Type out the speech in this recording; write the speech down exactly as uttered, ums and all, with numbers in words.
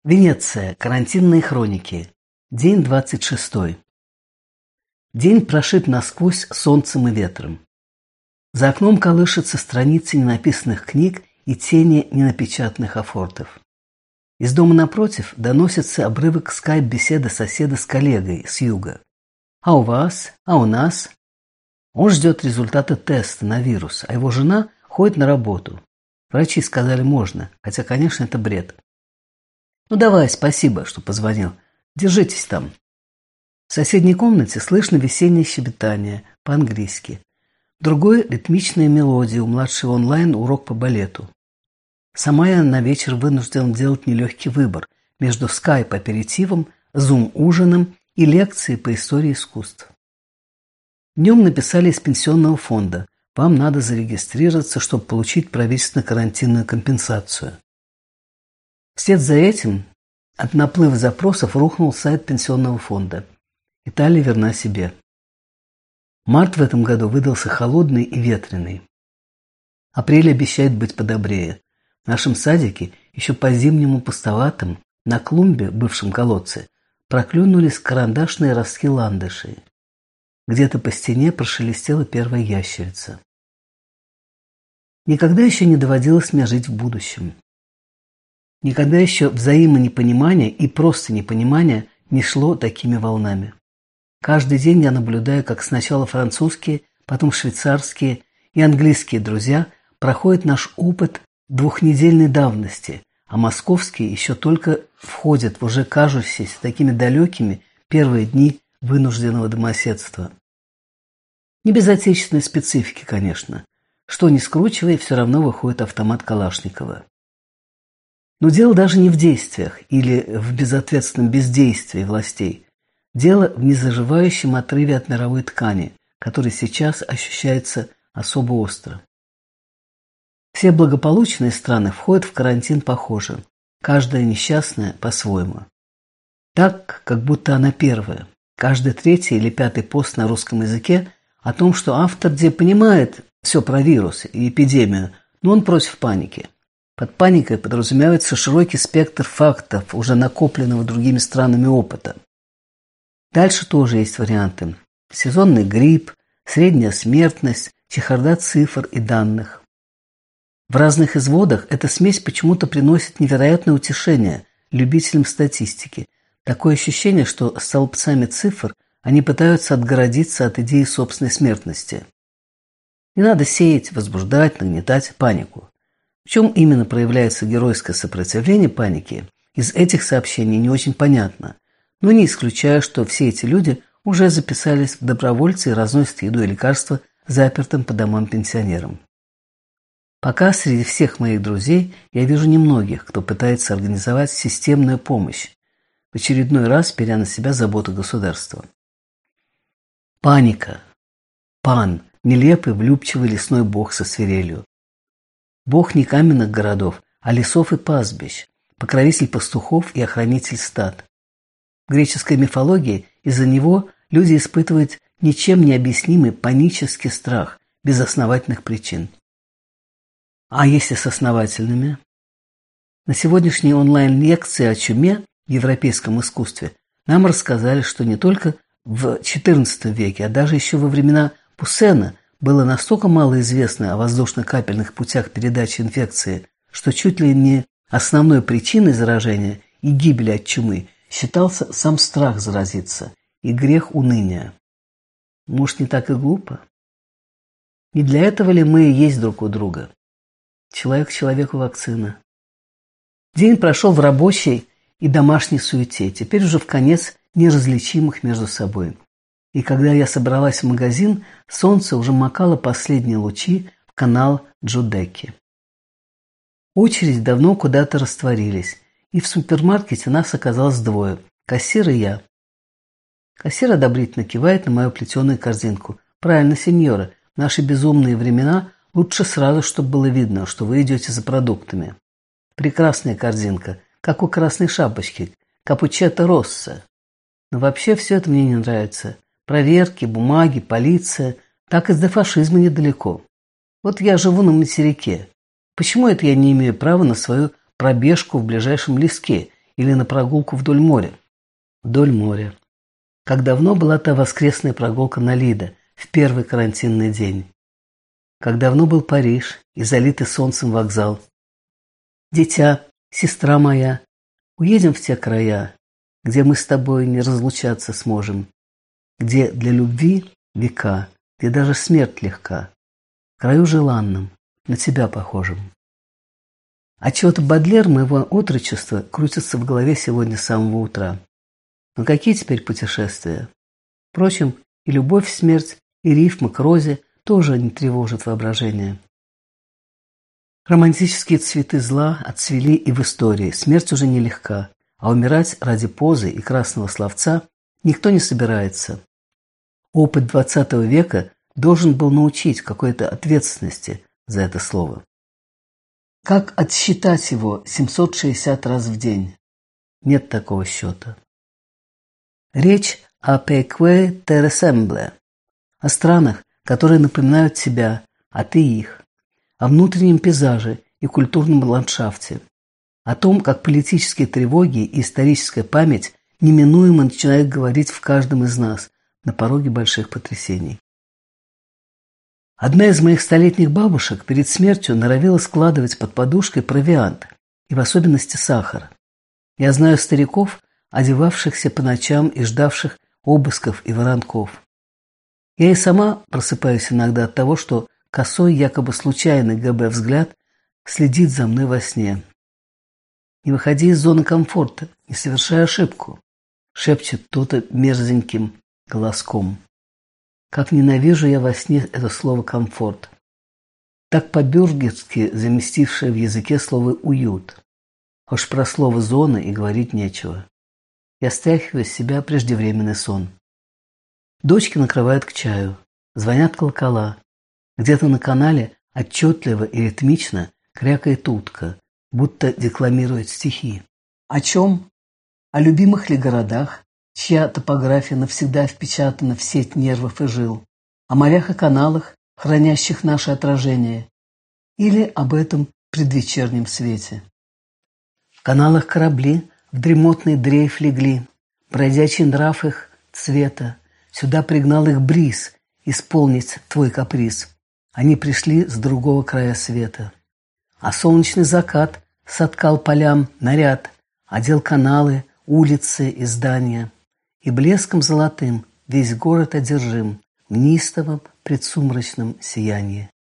Венеция. Карантинные хроники. День двадцать шестой. День прошит насквозь солнцем и ветром. За окном колышутся страницы ненаписанных книг и тени ненапечатанных афортов. Из дома напротив доносится обрывок скайп-беседы соседа с коллегой с юга. «А у вас? А у нас?» Он ждет результата теста на вирус, а его жена ходит на работу. Врачи сказали можно, хотя, конечно, это бред. «Ну давай, спасибо, что позвонил. Держитесь там». В соседней комнате слышно весеннее щебетание по-английски. В другой – ритмичная мелодия у младшего онлайн урок по балету. Сама я на вечер вынуждена делать нелегкий выбор между скайп-аперитивом, зум-ужином и лекцией по истории искусств. Днем написали из пенсионного фонда: вам надо зарегистрироваться, чтобы получить правительственно-карантинную компенсацию. Вслед за этим от наплыва запросов рухнул сайт пенсионного фонда. Италия верна себе. Март в этом году выдался холодный и ветреный. Апрель обещает быть подобрее. В нашем садике, еще по-зимнему пустоватым, на клумбе, бывшем колодце, проклюнулись карандашные ростки ландышей. Где-то по стене прошелестела первая ящерица. Никогда еще не доводилось мне жить в будущем. Никогда еще взаимонепонимание и просто непонимание не шло такими волнами. Каждый день я наблюдаю, как сначала французские, потом швейцарские и английские друзья проходят наш опыт двухнедельной давности, а московские еще только входят в уже кажущиеся такими далекими первые дни вынужденного домоседства. Не без отечественной специфики, конечно. Что ни скручивай, все равно выходит автомат Калашникова. Но дело даже не в действиях или в безответственном бездействии властей. Дело в незаживающем отрыве от мировой ткани, который сейчас ощущается особо остро. Все благополучные страны входят в карантин похоже, каждая несчастная по-своему. Так, как будто она первая. Каждый третий или пятый пост на русском языке о том, что автор где понимает все про вирус и эпидемию, но он против паники. Под паникой подразумевается широкий спектр фактов, уже накопленного другими странами опыта. Дальше тоже есть варианты. Сезонный грипп, средняя смертность, чехарда цифр и данных. В разных изводах эта смесь почему-то приносит невероятное утешение любителям статистики. Такое ощущение, что столбцами цифр они пытаются отгородиться от идеи собственной смертности. Не надо сеять, возбуждать, нагнетать панику. В чем именно проявляется геройское сопротивление панике, из этих сообщений не очень понятно, но не исключаю, что все эти люди уже записались в добровольцы и разносят еду и лекарства запертым по домам пенсионерам. Пока среди всех моих друзей я вижу немногих, кто пытается организовать системную помощь, в очередной раз беря на себя заботу государства. Паника. Пан. Нелепый, влюбчивый лесной бог со свирелью. Бог не каменных городов, а лесов и пастбищ, покровитель пастухов и охранитель стад. В греческой мифологии из-за него люди испытывают ничем не объяснимый панический страх без основательных причин. А если с основательными? На сегодняшней онлайн-лекции о чуме в европейском искусстве нам рассказали, что не только в четырнадцатом веке, а даже еще во времена Пуссена было настолько мало известно о воздушно-капельных путях передачи инфекции, что чуть ли не основной причиной заражения и гибели от чумы считался сам страх заразиться и грех уныния. Может, не так и глупо? Не для этого ли мы и есть друг у друга? Человек человеку вакцина. День прошел в рабочей и домашней суете, теперь уже в конец неразличимых между собой. И когда я собралась в магазин, солнце уже макало последние лучи в канал Джудеки. Очередь давно куда-то растворились, и в супермаркете нас оказалось двое – кассир и я. Кассир одобрительно кивает на мою плетеную корзинку. «Правильно, сеньора, в наши безумные времена лучше сразу, чтобы было видно, что вы идете за продуктами. Прекрасная корзинка, как у красной шапочки, капучетто росса. Но вообще все это мне не нравится. Проверки, бумаги, полиция. Так и до фашизма недалеко. Вот я живу на материке. Почему это я не имею права на свою пробежку в ближайшем леске или на прогулку вдоль моря? Вдоль моря. Как давно была та воскресная прогулка на Лидо в первый карантинный день? Как давно был Париж и залитый солнцем вокзал? Дитя, сестра моя, уедем в те края, где мы с тобой не разлучаться сможем, где для любви века, где даже смерть легка, в краю желанном, на тебя похожим. Отчет Бодлер моего отрочества крутится в голове сегодня с самого утра. Но какие теперь путешествия? Впрочем, и любовь, смерть, и рифма к розе тоже не тревожат воображение. Романтические цветы зла отцвели и в истории. Смерть уже нелегка, а умирать ради позы и красного словца никто не собирается. Опыт двадцатого века должен был научить какой-то ответственности за это слово. Как отсчитать его семьсот шестьдесят раз в день? Нет такого счета. Речь о «Пекве тересембле», о странах, которые напоминают тебя, а ты их, о внутреннем пейзаже и культурном ландшафте, о том, как политические тревоги и историческая память неминуемо начинают говорить в каждом из нас на пороге больших потрясений. Одна из моих столетних бабушек перед смертью норовила складывать под подушкой провиант, и в особенности сахар. Я знаю стариков, одевавшихся по ночам и ждавших обысков и воронков. Я и сама просыпаюсь иногда от того, что косой, якобы случайный ГБ взгляд следит за мной во сне. «Не выходи из зоны комфорта, не совершай ошибку», шепчет кто-то мерзеньким голоском. Как ненавижу я во сне это слово «комфорт», так по-бюргерски заместившее в языке слово «уют». Уж про слово «зона» и говорить нечего. Я стряхиваю с себя преждевременный сон. Дочки накрывают к чаю, звонят колокола. Где-то на канале отчетливо и ритмично крякает утка, будто декламирует стихи. О чем? О любимых ли городах, чья топография навсегда впечатана в сеть нервов и жил? О морях и каналах, хранящих наше отражение? Или об этом предвечернем свете? В каналах корабли в дремотный дрейф легли, бродячий нрав их цвета. Сюда пригнал их бриз исполнить твой каприз. Они пришли с другого края света. А солнечный закат соткал полям наряд, одел каналы, улицы и здания. И блеском золотым весь город одержим в неистовом предсумрачном сиянии.